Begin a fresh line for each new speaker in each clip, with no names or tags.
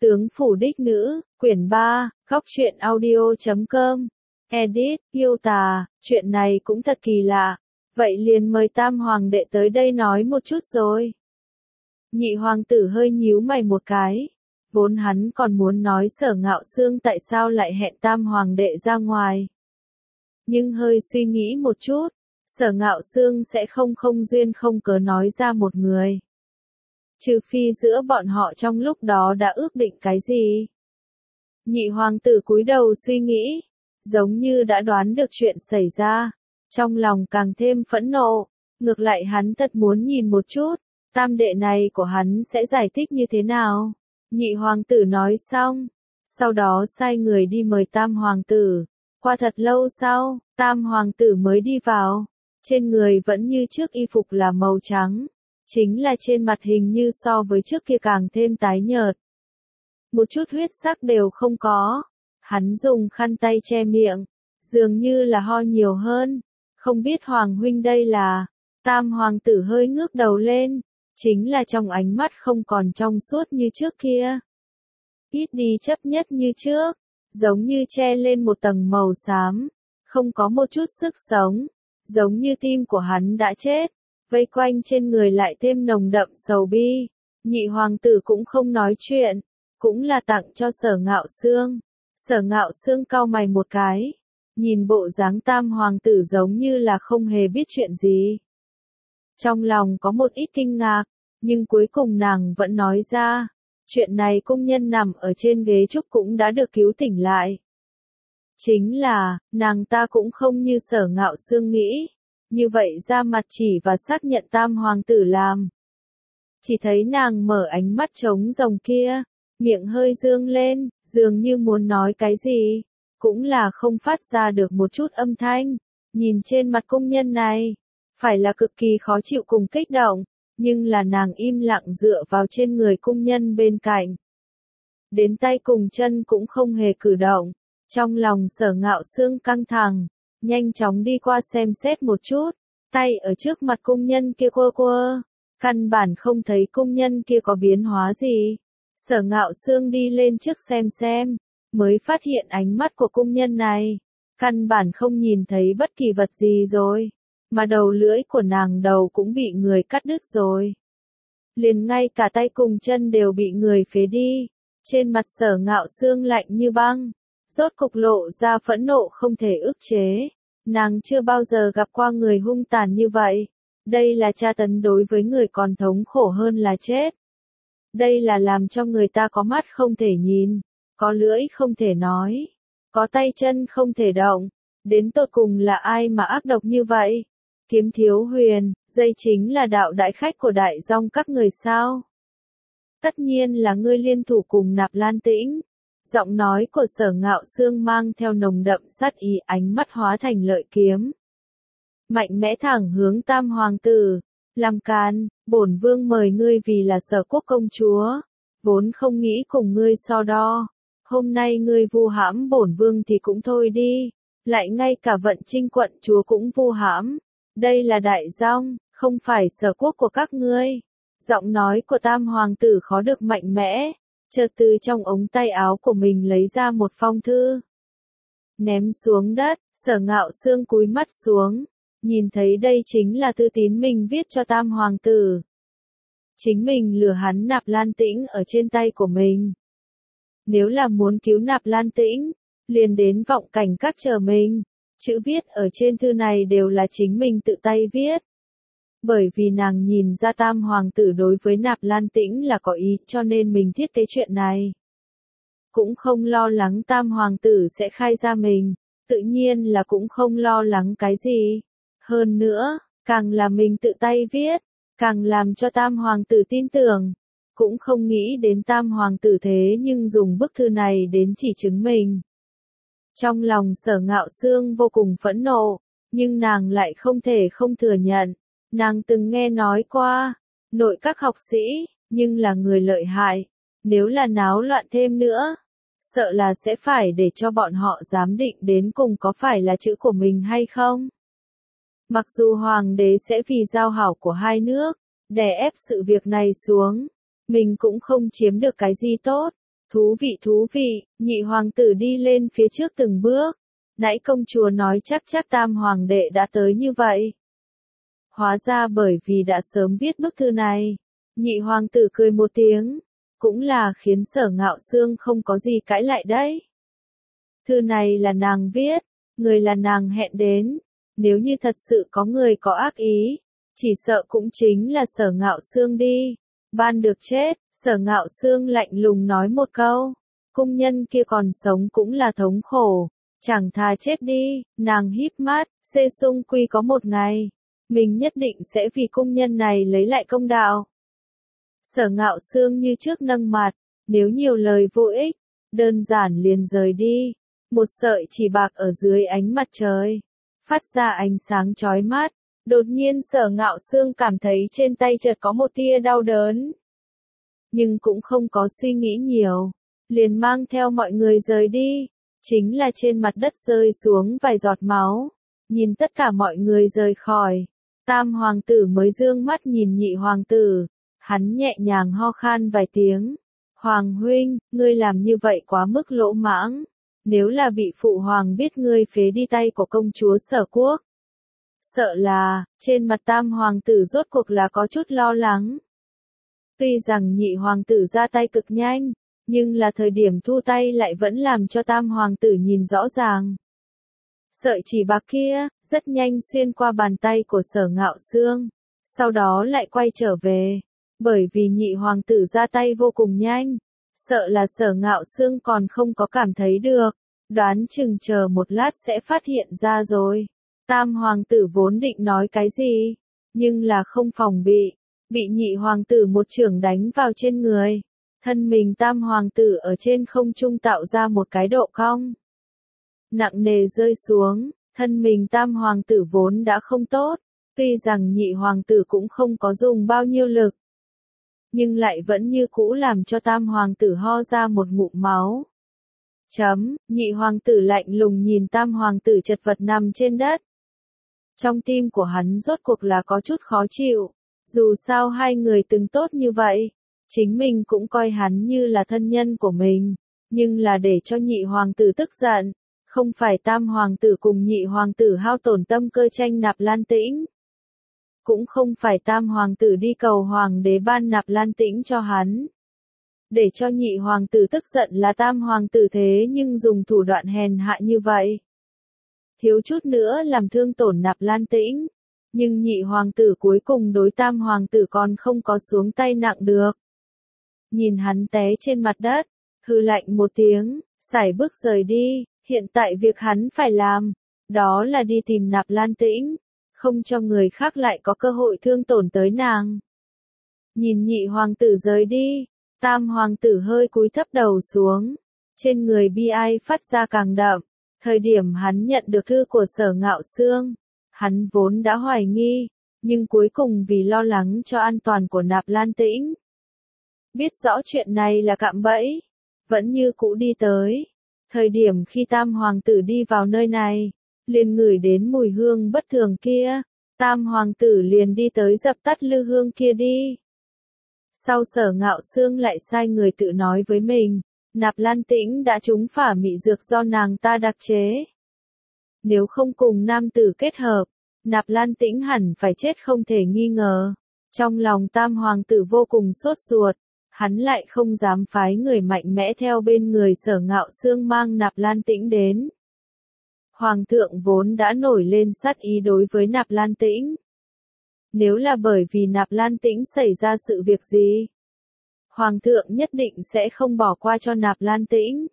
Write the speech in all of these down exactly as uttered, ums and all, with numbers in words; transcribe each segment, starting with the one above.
Tướng phủ đích nữ, quyển ba, góc truyện audio chấm com. Edit, yêu tà, chuyện này cũng thật kỳ lạ. Vậy liền mời tam hoàng đệ tới đây nói một chút rồi. Nhị hoàng tử hơi nhíu mày một cái. Vốn hắn còn muốn nói Sở Ngạo Xương tại sao lại hẹn tam hoàng đệ ra ngoài. Nhưng hơi suy nghĩ một chút, Sở Ngạo Xương sẽ không không duyên không cớ nói ra một người. Trừ phi giữa bọn họ trong lúc đó đã ước định cái gì. Nhị hoàng tử cúi đầu suy nghĩ, giống như đã đoán được chuyện xảy ra, trong lòng càng thêm phẫn nộ, ngược lại hắn thật muốn nhìn một chút, tam đệ này của hắn sẽ giải thích như thế nào. Nhị hoàng tử nói xong, sau đó sai người đi mời tam hoàng tử, qua thật lâu sau, tam hoàng tử mới đi vào, trên người vẫn như trước y phục là màu trắng. Chính là trên mặt hình như so với trước kia càng thêm tái nhợt. Một chút huyết sắc đều không có. Hắn dùng khăn tay che miệng, dường như là ho nhiều hơn. Không biết hoàng huynh đây là. Tam hoàng tử hơi ngước đầu lên, chính là trong ánh mắt không còn trong suốt như trước kia. Ít đi chấp nhất như trước, giống như che lên một tầng màu xám, không có một chút sức sống, giống như tim của hắn đã chết. Vây quanh trên người lại thêm nồng đậm sầu bi. Nhị hoàng tử cũng không nói chuyện, cũng là tặng cho Sở Ngạo Xương. Sở Ngạo Xương cau mày một cái, nhìn bộ dáng tam hoàng tử giống như là không hề biết chuyện gì. Trong lòng có một ít kinh ngạc, nhưng cuối cùng nàng vẫn nói ra, chuyện này công nhân nằm ở trên ghế trúc cũng đã được cứu tỉnh lại. Chính là, nàng ta cũng không như Sở Ngạo Xương nghĩ. Như vậy ra mặt chỉ và xác nhận tam hoàng tử làm. Chỉ thấy nàng mở ánh mắt trống rồng kia, miệng hơi dương lên, dường như muốn nói cái gì, cũng là không phát ra được một chút âm thanh. Nhìn trên mặt công nhân này, phải là cực kỳ khó chịu cùng kích động, nhưng là nàng im lặng dựa vào trên người công nhân bên cạnh. Đến tay cùng chân cũng không hề cử động, trong lòng Sở Ngạo Xương căng thẳng. Nhanh chóng đi qua xem xét một chút, tay ở trước mặt công nhân kia quơ quơ, căn bản không thấy công nhân kia có biến hóa gì. Sở Ngạo Xương đi lên trước xem xem, mới phát hiện ánh mắt của công nhân này, căn bản không nhìn thấy bất kỳ vật gì rồi, mà đầu lưỡi của nàng đầu cũng bị người cắt đứt rồi. Liền ngay cả tay cùng chân đều bị người phế đi, trên mặt Sở Ngạo Xương lạnh như băng. Rốt cục lộ ra phẫn nộ không thể ức chế. Nàng chưa bao giờ gặp qua người hung tàn như vậy. Đây là tra tấn đối với người còn thống khổ hơn là chết. Đây là làm cho người ta có mắt không thể nhìn, có lưỡi không thể nói, có tay chân không thể động. Đến tột cùng là ai mà ác độc như vậy? Kiếm Thiếu Huyền, đây chính là đạo đại khách của Đại Dong các người sao? Tất nhiên là ngươi liên thủ cùng Nạp Lan Tĩnh. Giọng nói của Sở Ngạo Xương mang theo nồng đậm sát ý, ánh mắt hóa thành lợi kiếm. Mạnh mẽ thẳng hướng tam hoàng tử. Làm càn, bổn vương mời ngươi vì là Sở Quốc công chúa. Vốn không nghĩ cùng ngươi so đo. Hôm nay ngươi vu hãm bổn vương thì cũng thôi đi. Lại ngay cả Vận Trinh quận chúa cũng vu hãm. Đây là Đại Dong, không phải Sở Quốc của các ngươi. Giọng nói của tam hoàng tử khó được mạnh mẽ. Chợt từ trong ống tay áo của mình lấy ra một phong thư. Ném xuống đất, Sở Ngạo Xương cúi mắt xuống. Nhìn thấy đây chính là thư tín mình viết cho tam hoàng tử. Chính mình lừa hắn Nạp Lan Tĩnh ở trên tay của mình. Nếu là muốn cứu Nạp Lan Tĩnh, liền đến Vọng Cảnh Các chờ mình. Chữ viết ở trên thư này đều là chính mình tự tay viết. Bởi vì nàng nhìn ra tam hoàng tử đối với Nạp Lan Tĩnh là có ý cho nên mình thiết kế chuyện này. Cũng không lo lắng tam hoàng tử sẽ khai ra mình, tự nhiên là cũng không lo lắng cái gì. Hơn nữa, càng là mình tự tay viết, càng làm cho tam hoàng tử tin tưởng. Cũng không nghĩ đến tam hoàng tử thế nhưng dùng bức thư này đến chỉ chứng mình. Trong lòng Sở Ngạo Xương vô cùng phẫn nộ, nhưng nàng lại không thể không thừa nhận. Nàng từng nghe nói qua, nội các học sĩ, nhưng là người lợi hại, nếu là náo loạn thêm nữa, sợ là sẽ phải để cho bọn họ giám định đến cùng có phải là chữ của mình hay không. Mặc dù hoàng đế sẽ vì giao hảo của hai nước, đè ép sự việc này xuống, mình cũng không chiếm được cái gì tốt, Thú vị thú vị, nhị hoàng tử đi lên phía trước từng bước. Nãy công chúa nói chắc chắc tam hoàng đệ đã tới như vậy. Hóa ra bởi vì đã sớm viết bức thư này. Nhị hoàng tử cười một tiếng. Cũng là khiến Sở Ngạo Xương không có gì cãi lại đấy. Thư này là nàng viết, người là nàng hẹn đến. Nếu như thật sự có người có ác ý, chỉ sợ cũng chính là Sở Ngạo Xương đi. Ban được chết, Sở Ngạo Xương lạnh lùng nói một câu. Cung nhân kia còn sống cũng là thống khổ. Chẳng thà chết đi, nàng híp mắt, Xê Sung Quy có một ngày. Mình nhất định sẽ vì cung nhân này lấy lại công đạo. Sở Ngạo Xương như trước nâng mặt, nếu nhiều lời vô ích, đơn giản liền rời đi. Một sợi chỉ bạc ở dưới ánh mặt trời, phát ra ánh sáng chói mắt. Đột nhiên Sở Ngạo Xương cảm thấy trên tay chợt có một tia đau đớn. Nhưng cũng không có suy nghĩ nhiều, liền mang theo mọi người rời đi. Chính là trên mặt đất rơi xuống vài giọt máu. Nhìn tất cả mọi người rời khỏi, tam hoàng tử mới dương mắt nhìn nhị hoàng tử. Hắn nhẹ nhàng ho khan vài tiếng. Hoàng huynh, ngươi làm như vậy quá mức lỗ mãng. Nếu là bị phụ hoàng biết ngươi phế đi tay của công chúa Sở Quốc. Sợ là, trên mặt tam hoàng tử rốt cuộc là có chút lo lắng. Tuy rằng nhị hoàng tử ra tay cực nhanh, nhưng là thời điểm thu tay lại vẫn làm cho tam hoàng tử nhìn rõ ràng. Sợi chỉ bạc kia, rất nhanh xuyên qua bàn tay của Sở Ngạo Xương, sau đó lại quay trở về. Bởi vì nhị hoàng tử ra tay vô cùng nhanh, sợ là Sở Ngạo Xương còn không có cảm thấy được, đoán chừng chờ một lát sẽ phát hiện ra rồi. Tam hoàng tử vốn định nói cái gì, nhưng là không phòng bị, bị nhị hoàng tử một chưởng đánh vào trên người. Thân mình tam hoàng tử ở trên không trung tạo ra một cái độ cong. Nặng nề rơi xuống, thân mình tam hoàng tử vốn đã không tốt, tuy rằng nhị hoàng tử cũng không có dùng bao nhiêu lực. Nhưng lại vẫn như cũ làm cho tam hoàng tử ho ra một ngụm máu. Chấm, nhị hoàng tử lạnh lùng nhìn tam hoàng tử chật vật nằm trên đất. Trong tim của hắn rốt cuộc là có chút khó chịu, dù sao hai người từng tốt như vậy, chính mình cũng coi hắn như là thân nhân của mình, nhưng là để cho nhị hoàng tử tức giận, không phải tam hoàng tử cùng nhị hoàng tử hao tổn tâm cơ tranh Nạp Lan Tĩnh. Cũng không phải tam hoàng tử đi cầu hoàng đế ban Nạp Lan Tĩnh cho hắn. Để cho nhị hoàng tử tức giận là tam hoàng tử thế nhưng dùng thủ đoạn hèn hạ như vậy. Thiếu chút nữa làm thương tổn Nạp Lan Tĩnh. Nhưng nhị hoàng tử cuối cùng đối tam hoàng tử còn không có xuống tay nặng được. Nhìn hắn té trên mặt đất, hừ lạnh một tiếng, sải bước rời đi. Hiện tại việc hắn phải làm, đó là đi tìm Nạp Lan Tĩnh, không cho người khác lại có cơ hội thương tổn tới nàng. Nhìn nhị hoàng tử rời đi, tam hoàng tử hơi cúi thấp đầu xuống, trên người bi ai phát ra càng đậm. Thời điểm hắn nhận được thư của Sở Ngạo Xương, hắn vốn đã hoài nghi, nhưng cuối cùng vì lo lắng cho an toàn của Nạp Lan Tĩnh, biết rõ chuyện này là cạm bẫy, vẫn như cũ đi tới. Thời điểm khi tam hoàng tử đi vào nơi này, liền ngửi đến mùi hương bất thường kia, tam hoàng tử liền đi tới dập tắt lư hương kia đi. Sau Sở Ngạo Xương lại sai người tự nói với mình, Nạp Lan Tĩnh đã trúng phả mị dược do nàng ta đặc chế. Nếu không cùng nam tử kết hợp, Nạp Lan Tĩnh hẳn phải chết không thể nghi ngờ. Trong lòng tam hoàng tử vô cùng sốt ruột, hắn lại không dám phái người mạnh mẽ theo bên người Sở Ngạo Xương mang Nạp Lan Tĩnh đến. Hoàng thượng vốn đã nổi lên sát ý đối với Nạp Lan Tĩnh. Nếu là bởi vì Nạp Lan Tĩnh xảy ra sự việc gì, Hoàng thượng nhất định sẽ không bỏ qua cho Nạp Lan Tĩnh.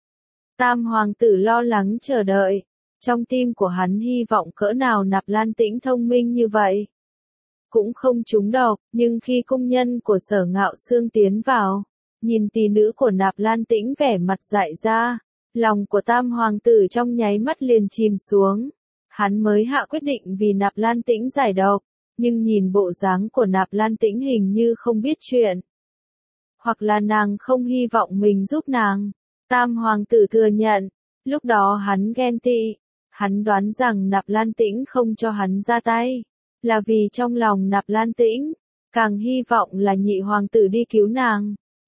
Tam hoàng tử lo lắng chờ đợi, trong tim của hắn hy vọng cỡ nào Nạp Lan Tĩnh thông minh như vậy. Cũng không trúng độc, nhưng khi cung nhân của Sở Ngạo Xương tiến vào, nhìn tỷ nữ của Nạp Lan Tĩnh vẻ mặt dại ra, lòng của tam hoàng tử trong nháy mắt liền chìm xuống. Hắn mới hạ quyết định vì Nạp Lan Tĩnh giải độc, nhưng nhìn bộ dáng của Nạp Lan Tĩnh hình như không biết chuyện. Hoặc là nàng không hy vọng mình giúp nàng. Tam hoàng tử thừa nhận, lúc đó hắn ghen tị, hắn đoán rằng Nạp Lan Tĩnh không cho hắn ra tay, là vì trong lòng Nạp Lan Tĩnh, càng hy vọng là nhị hoàng tử đi cứu nàng.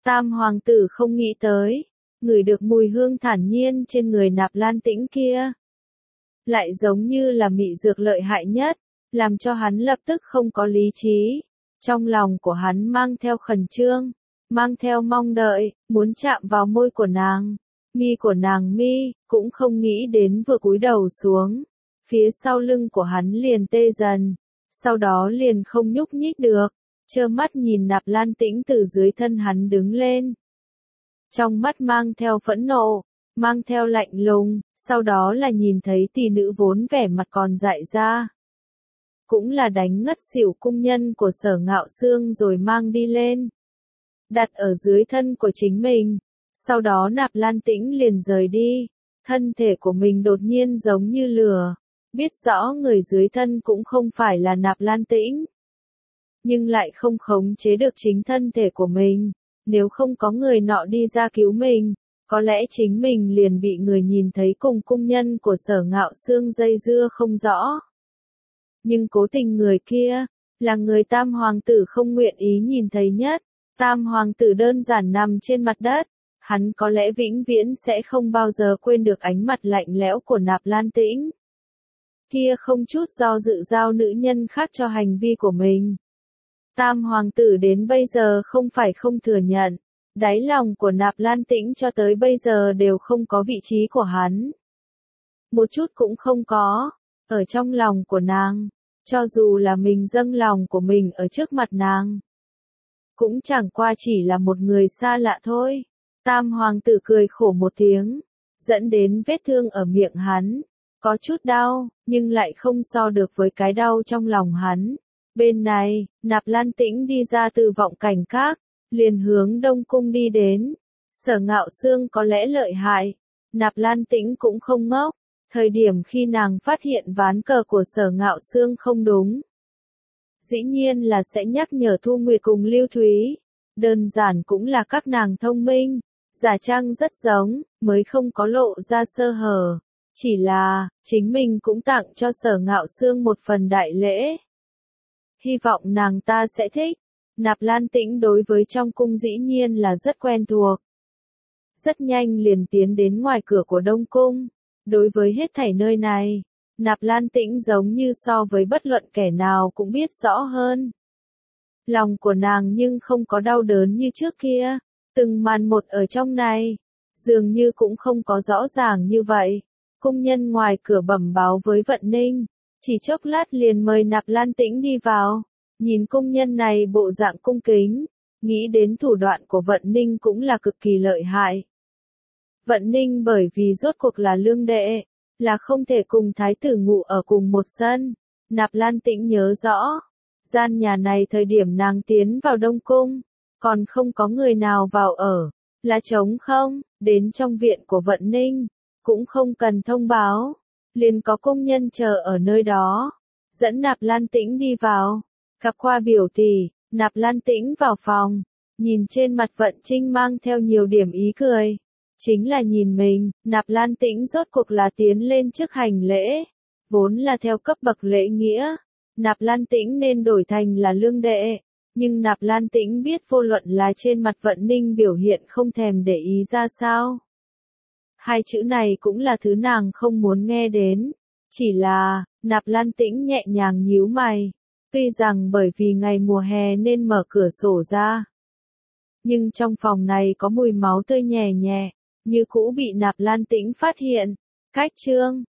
Tam hoàng tử không nghĩ tới, ngửi được mùi hương thản nhiên trên người Nạp Lan Tĩnh kia. Lại giống như là mị dược lợi hại nhất, làm cho hắn lập tức không có lý trí. Trong lòng của hắn mang theo khẩn trương, mang theo mong đợi, muốn chạm vào môi của nàng. Mi của nàng mi, cũng không nghĩ đến vừa cúi đầu xuống. Phía sau lưng của hắn liền tê dần, sau đó liền không nhúc nhích được, trơ mắt nhìn Nạp Lan Tĩnh từ dưới thân hắn đứng lên. Trong mắt mang theo phẫn nộ, mang theo lạnh lùng, sau đó là nhìn thấy tỷ nữ vốn vẻ mặt còn dại ra. Cũng là đánh ngất xỉu cung nhân của Sở Ngạo Xương rồi mang đi lên. Đặt ở dưới thân của chính mình, sau đó Nạp Lan Tĩnh liền rời đi, thân thể của mình đột nhiên giống như lửa, biết rõ người dưới thân cũng không phải là Nạp Lan Tĩnh. Nhưng lại không khống chế được chính thân thể của mình, nếu không có người nọ đi ra cứu mình, có lẽ chính mình liền bị người nhìn thấy cùng cung nhân của Sở Ngạo Xương dây dưa không rõ. Nhưng cố tình người kia, là người Tam Hoàng tử không nguyện ý nhìn thấy nhất. Tam Hoàng tử đơn giản nằm trên mặt đất, hắn có lẽ vĩnh viễn sẽ không bao giờ quên được ánh mặt lạnh lẽo của Nạp Lan Tĩnh. Kia không chút do dự giao nữ nhân khác cho hành vi của mình. Tam Hoàng tử đến bây giờ không phải không thừa nhận, đáy lòng của Nạp Lan Tĩnh cho tới bây giờ đều không có vị trí của hắn. Một chút cũng không có, ở trong lòng của nàng, cho dù là mình dâng lòng của mình ở trước mặt nàng. Cũng chẳng qua chỉ là một người xa lạ thôi. Tam Hoàng tử cười khổ một tiếng, dẫn đến vết thương ở miệng hắn. Có chút đau, nhưng lại không so được với cái đau trong lòng hắn. Bên này, Nạp Lan Tĩnh đi ra từ vọng cảnh các, liền hướng Đông Cung đi đến. Sở Ngạo Xương có lẽ lợi hại, Nạp Lan Tĩnh cũng không ngốc. Thời điểm khi nàng phát hiện ván cờ của Sở Ngạo Xương không đúng, dĩ nhiên là sẽ nhắc nhở Thu Nguyệt cùng Lưu Thúy. Đơn giản cũng là các nàng thông minh, giả trang rất giống, mới không có lộ ra sơ hở. Chỉ là, chính mình cũng tặng cho Sở Ngạo Xương một phần đại lễ. Hy vọng nàng ta sẽ thích. Nạp Lan Tĩnh đối với trong cung dĩ nhiên là rất quen thuộc. Rất nhanh liền tiến đến ngoài cửa của Đông Cung. Đối với hết thảy nơi này, Nạp Lan Tĩnh giống như so với bất luận kẻ nào cũng biết rõ hơn. Lòng của nàng nhưng không có đau đớn như trước kia, từng màn một ở trong này, dường như cũng không có rõ ràng như vậy. Cung nhân ngoài cửa bẩm báo với Vận Ninh, chỉ chốc lát liền mời Nạp Lan Tĩnh đi vào. Nhìn cung nhân này bộ dạng cung kính, nghĩ đến thủ đoạn của Vận Ninh cũng là cực kỳ lợi hại. Vận Ninh bởi vì rốt cuộc là lương đệ, là không thể cùng thái tử ngủ ở cùng một sân. Nạp Lan Tĩnh nhớ rõ, gian nhà này thời điểm nàng tiến vào Đông Cung, còn không có người nào vào ở, là trống không, đến trong viện của Vận Ninh, cũng không cần thông báo, liền có công nhân chờ ở nơi đó, dẫn Nạp Lan Tĩnh đi vào, gặp qua biểu tỷ. Nạp Lan Tĩnh vào phòng, nhìn trên mặt Vận Trinh mang theo nhiều điểm ý cười. Chính là nhìn mình, Nạp Lan Tĩnh rốt cuộc là tiến lên trước hành lễ. Vốn là theo cấp bậc lễ nghĩa, Nạp Lan Tĩnh nên đổi thành là lương đệ. Nhưng Nạp Lan Tĩnh biết vô luận là trên mặt Vận Ninh biểu hiện không thèm để ý ra sao. Hai chữ này cũng là thứ nàng không muốn nghe đến. Chỉ là, Nạp Lan Tĩnh nhẹ nhàng nhíu mày. Tuy rằng bởi vì ngày mùa hè nên mở cửa sổ ra. Nhưng trong phòng này có mùi máu tươi nhẹ nhẹ, như cũ bị Nạp Lan Tĩnh phát hiện. Cách chương